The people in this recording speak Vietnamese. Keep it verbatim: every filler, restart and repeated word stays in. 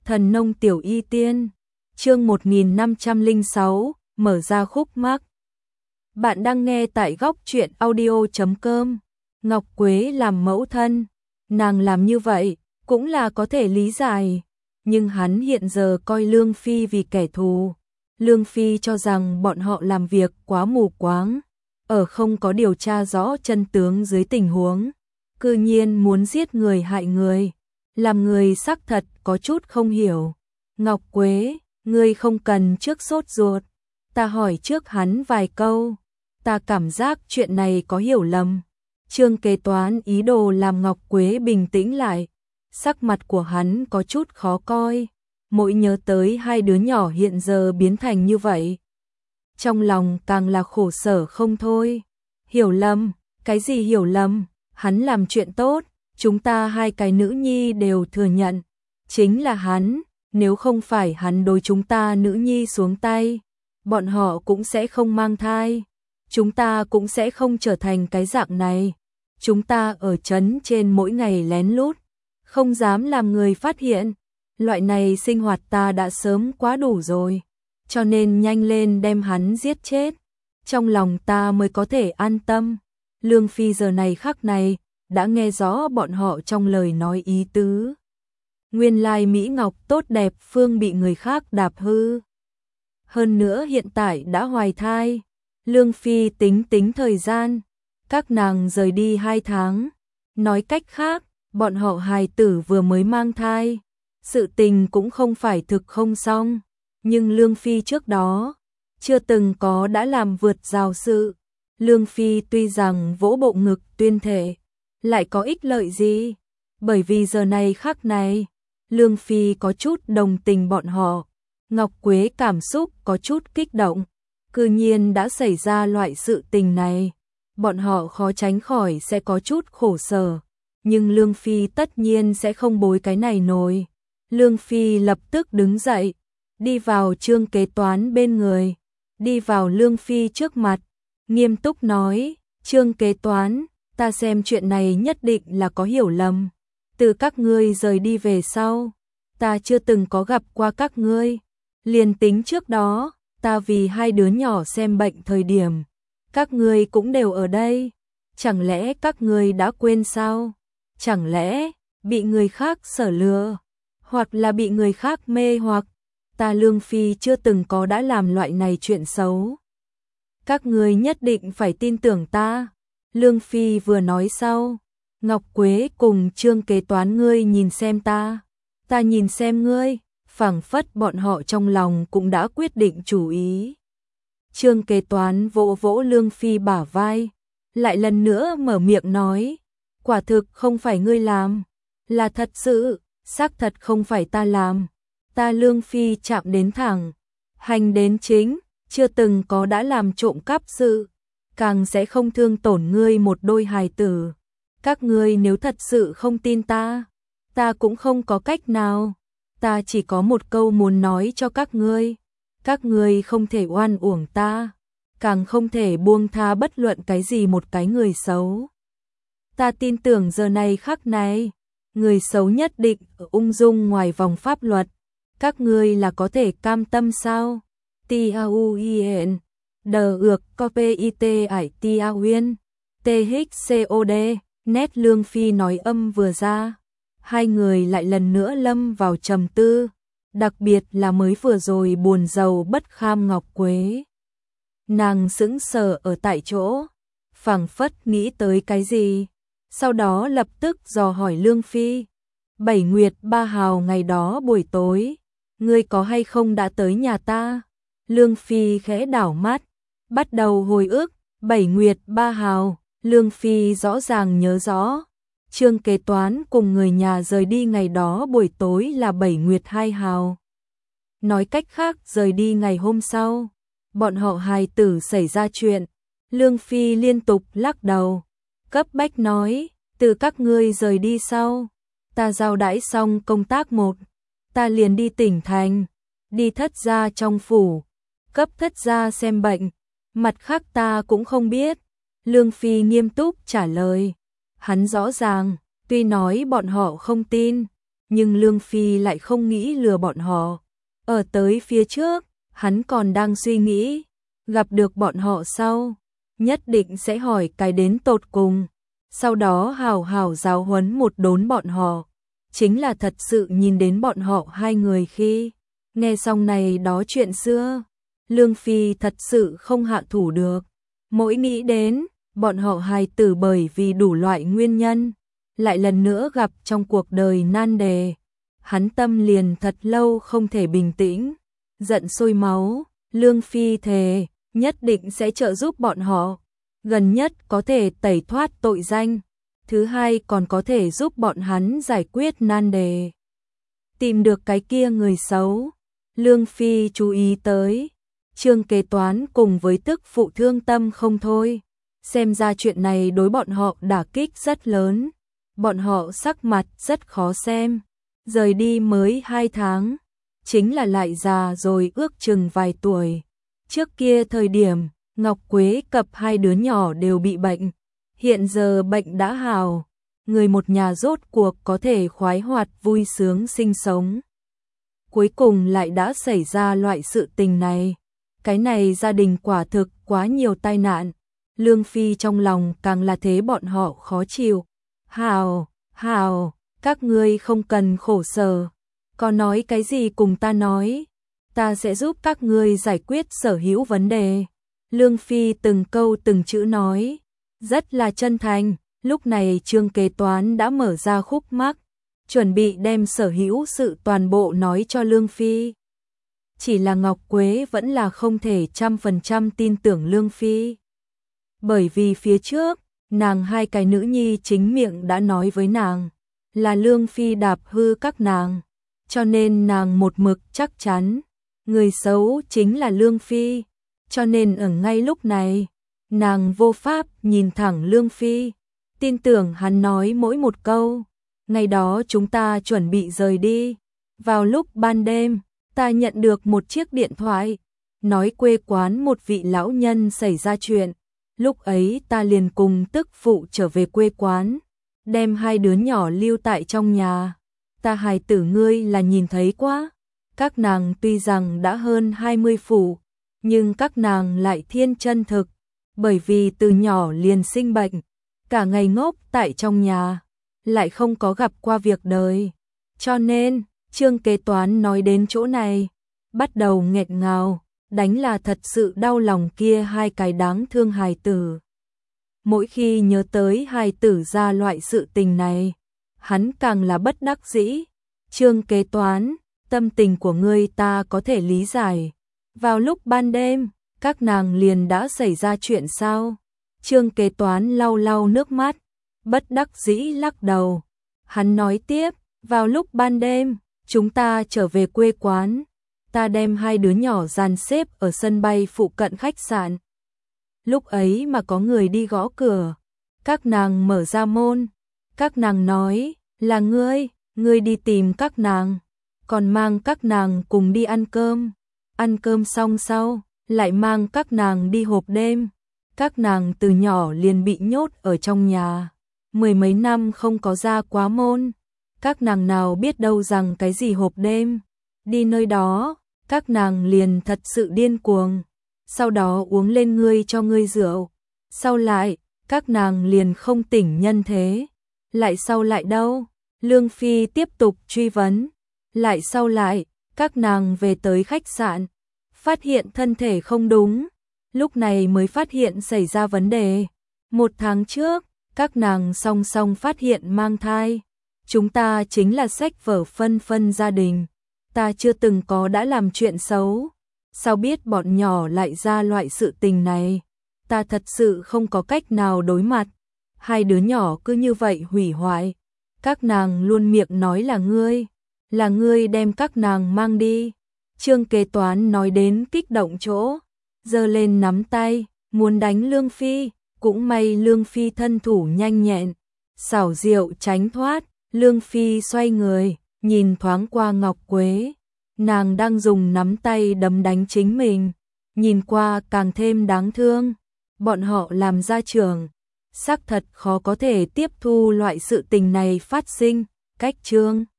Thần nông tiểu y tiên, chương một nghìn năm trăm lẻ sáu, mở ra khúc mắc. Bạn đang nghe tại góc truyện audio chấm com. Ngọc Quế làm mẫu thân, nàng làm như vậy cũng là có thể lý giải, nhưng hắn hiện giờ coi Lương Phi vì kẻ thù. Lương Phi cho rằng bọn họ làm việc quá mù quáng, ở không có điều tra rõ chân tướng dưới tình huống, cư nhiên muốn giết người hại người, làm người xác thật có chút không hiểu. Ngọc Quế, ngươi không cần trước sốt ruột, ta hỏi trước hắn vài câu, ta cảm giác chuyện này có hiểu lầm. Trương kế toán ý đồ làm Ngọc Quế bình tĩnh lại, sắc mặt của hắn có chút khó coi, mỗi nhớ tới hai đứa nhỏ hiện giờ biến thành như vậy, trong lòng càng là khổ sở không thôi. Hiểu lầm, cái gì hiểu lầm, hắn làm chuyện tốt, chúng ta hai cái nữ nhi đều thừa nhận, chính là hắn, nếu không phải hắn đối chúng ta nữ nhi xuống tay, bọn họ cũng sẽ không mang thai, chúng ta cũng sẽ không trở thành cái dạng này. Chúng ta ở trấn trên mỗi ngày lén lút, không dám làm người phát hiện, loại này sinh hoạt ta đã sớm quá đủ rồi, cho nên nhanh lên đem hắn giết chết, trong lòng ta mới có thể an tâm. Lương Phi giờ này khắc này đã nghe rõ bọn họ trong lời nói ý tứ. Nguyên lai Mỹ Ngọc tốt đẹp phương bị người khác đạp hư. Hơn nữa hiện tại đã hoài thai. Lương Phi tính tính thời gian, các nàng rời đi hai tháng. Nói cách khác, bọn họ hài tử vừa mới mang thai. Sự tình cũng không phải thực không xong. Nhưng Lương Phi trước đó, chưa từng có đã làm vượt rào sự. Lương Phi tuy rằng vỗ bộ ngực tuyên thệ, lại có ích lợi gì? Bởi vì giờ này khắc này, Lương Phi có chút đồng tình bọn họ. Ngọc Quế cảm xúc có chút kích động, cư nhiên đã xảy ra loại sự tình này, bọn họ khó tránh khỏi sẽ có chút khổ sở, nhưng Lương Phi tất nhiên sẽ không bối cái này nổi. Lương Phi lập tức đứng dậy, đi vào Trương kế toán bên người, đi vào Lương Phi trước mặt, nghiêm túc nói, Trương kế toán, ta xem chuyện này nhất định là có hiểu lầm. Từ các ngươi rời đi về sau, ta chưa từng có gặp qua các ngươi. Liền tính trước đó, ta vì hai đứa nhỏ xem bệnh thời điểm, các ngươi cũng đều ở đây. Chẳng lẽ các ngươi đã quên sao? Chẳng lẽ bị người khác sở lừa, hoặc là bị người khác mê hoặc? Ta Lương Phi chưa từng có đã làm loại này chuyện xấu. Các ngươi nhất định phải tin tưởng ta. Lương Phi vừa nói sau, Ngọc Quế cùng Trương kế toán, ngươi nhìn xem ta, ta nhìn xem ngươi, phảng phất bọn họ trong lòng cũng đã quyết định chủ ý. Trương kế toán vỗ vỗ Lương Phi bả vai, lại lần nữa mở miệng nói, quả thực không phải ngươi làm, là thật sự, xác thật không phải ta làm. Ta Lương Phi chạm đến thẳng, hành đến chính, chưa từng có đã làm trộm cắp sự, càng sẽ không thương tổn ngươi một đôi hài tử. Các ngươi nếu thật sự không tin ta, ta cũng không có cách nào. Ta chỉ có một câu muốn nói cho các ngươi, các ngươi không thể oan uổng ta, càng không thể buông tha bất luận cái gì một cái người xấu. Ta tin tưởng giờ này khắc này, người xấu nhất định ung dung ngoài vòng pháp luật. Các ngươi là có thể cam tâm sao? Tiauen, đờ ược copit ải tiauen, thcod, nét Lương Phi nói âm vừa ra. Hai người lại lần nữa lâm vào trầm tư, đặc biệt là mới vừa rồi buồn rầu bất kham Ngọc Quế. Nàng sững sờ ở tại chỗ, phảng phất nghĩ tới cái gì, sau đó lập tức dò hỏi Lương Phi, Bảy Nguyệt Ba Hào ngày đó buổi tối, ngươi có hay không đã tới nhà ta? Lương Phi khẽ đảo mắt, bắt đầu hồi ức, Bảy Nguyệt Ba Hào, Lương Phi rõ ràng nhớ rõ. Trương kế toán cùng người nhà rời đi ngày đó buổi tối là Bảy Nguyệt Hai Hào. Nói cách khác rời đi ngày hôm sau, bọn họ hài tử xảy ra chuyện. Lương Phi liên tục lắc đầu, cấp bách nói, từ các ngươi rời đi sau, ta giao đãi xong công tác một, ta liền đi tỉnh thành, đi thất gia trong phủ, cấp thất gia xem bệnh, mặt khác ta cũng không biết. Lương Phi nghiêm túc trả lời. Hắn rõ ràng, tuy nói bọn họ không tin, nhưng Lương Phi lại không nghĩ lừa bọn họ. Ở tới phía trước, hắn còn đang suy nghĩ, gặp được bọn họ sau, nhất định sẽ hỏi cái đến tột cùng, sau đó hào hào giáo huấn một đốn bọn họ. Chính là thật sự nhìn đến bọn họ hai người khi nghe xong này đó chuyện xưa, Lương Phi thật sự không hạ thủ được. Mỗi nghĩ đến bọn họ hài tử bởi vì đủ loại nguyên nhân, lại lần nữa gặp trong cuộc đời nan đề, hắn tâm liền thật lâu không thể bình tĩnh, giận sôi máu. Lương Phi thề nhất định sẽ trợ giúp bọn họ, gần nhất có thể tẩy thoát tội danh, thứ hai còn có thể giúp bọn hắn giải quyết nan đề, tìm được cái kia người xấu. Lương Phi chú ý tới Trương kế toán cùng với tức phụ thương tâm không thôi, xem ra chuyện này đối bọn họ đả kích rất lớn, bọn họ sắc mặt rất khó xem, rời đi mới hai tháng, chính là lại già rồi ước chừng vài tuổi. Trước kia thời điểm, Ngọc Quế cập hai đứa nhỏ đều bị bệnh, hiện giờ bệnh đã hào, người một nhà rốt cuộc có thể khoái hoạt vui sướng sinh sống. Cuối cùng lại đã xảy ra loại sự tình này, cái này gia đình quả thực quá nhiều tai nạn. Lương Phi trong lòng càng là thế bọn họ khó chịu. Hào, hào, các ngươi không cần khổ sở, có nói cái gì cùng ta nói, ta sẽ giúp các ngươi giải quyết sở hữu vấn đề. Lương Phi từng câu từng chữ nói, rất là chân thành. Lúc này Trương kế toán đã mở ra khúc mắc, chuẩn bị đem sở hữu sự toàn bộ nói cho Lương Phi. Chỉ là Ngọc Quế vẫn là không thể trăm phần trăm tin tưởng Lương Phi. Bởi vì phía trước, nàng hai cái nữ nhi chính miệng đã nói với nàng, là Lương Phi đạp hư các nàng, cho nên nàng một mực chắc chắn, người xấu chính là Lương Phi, cho nên ở ngay lúc này, nàng vô pháp nhìn thẳng Lương Phi, tin tưởng hắn nói mỗi một câu. Ngày đó chúng ta chuẩn bị rời đi, vào lúc ban đêm, ta nhận được một chiếc điện thoại, nói quê quán một vị lão nhân xảy ra chuyện, lúc ấy ta liền cùng tức phụ trở về quê quán, đem hai đứa nhỏ lưu tại trong nhà. Ta hài tử ngươi là nhìn thấy quá, các nàng tuy rằng đã hơn hai mươi phụ, nhưng các nàng lại thiên chân thực, bởi vì từ nhỏ liền sinh bệnh, cả ngày ngốc tại trong nhà, lại không có gặp qua việc đời. Cho nên, Trương kế toán nói đến chỗ này, bắt đầu nghẹt ngào, đánh là thật sự đau lòng kia hai cái đáng thương hài tử. Mỗi khi nhớ tới hài tử ra loại sự tình này, hắn càng là bất đắc dĩ. Trương kế toán, tâm tình của ngươi ta có thể lý giải. Vào lúc ban đêm, các nàng liền đã xảy ra chuyện sao? Trương kế toán lau lau nước mắt, bất đắc dĩ lắc đầu. Hắn nói tiếp, vào lúc ban đêm, chúng ta trở về quê quán, ta đem hai đứa nhỏ dàn xếp ở sân bay phụ cận khách sạn. Lúc ấy mà có người đi gõ cửa, các nàng mở ra môn, các nàng nói, là ngươi, ngươi đi tìm các nàng, còn mang các nàng cùng đi ăn cơm. Ăn cơm xong sau, lại mang các nàng đi hộp đêm. Các nàng từ nhỏ liền bị nhốt ở trong nhà, mười mấy năm không có ra quá môn. Các nàng nào biết đâu rằng cái gì hộp đêm, đi nơi đó, các nàng liền thật sự điên cuồng, sau đó uống lên ngươi cho ngươi rượu, sau lại, các nàng liền không tỉnh nhân thế, lại sau lại đâu? Lương Phi tiếp tục truy vấn, lại sau lại, các nàng về tới khách sạn, phát hiện thân thể không đúng, lúc này mới phát hiện xảy ra vấn đề. Một tháng trước, các nàng song song phát hiện mang thai. Chúng ta chính là sách vở phân phân gia đình, ta chưa từng có đã làm chuyện xấu, sao biết bọn nhỏ lại ra loại sự tình này, ta thật sự không có cách nào đối mặt. Hai đứa nhỏ cứ như vậy hủy hoại, các nàng luôn miệng nói là ngươi, là ngươi đem các nàng mang đi. Trương kế toán nói đến kích động chỗ, giơ lên nắm tay, muốn đánh Lương Phi, cũng may Lương Phi thân thủ nhanh nhẹn, xảo diệu tránh thoát. Lương Phi xoay người, nhìn thoáng qua Ngọc Quế, nàng đang dùng nắm tay đấm đánh chính mình, nhìn qua càng thêm đáng thương. Bọn họ làm gia trưởng, xác thật khó có thể tiếp thu loại sự tình này phát sinh. Cách Trương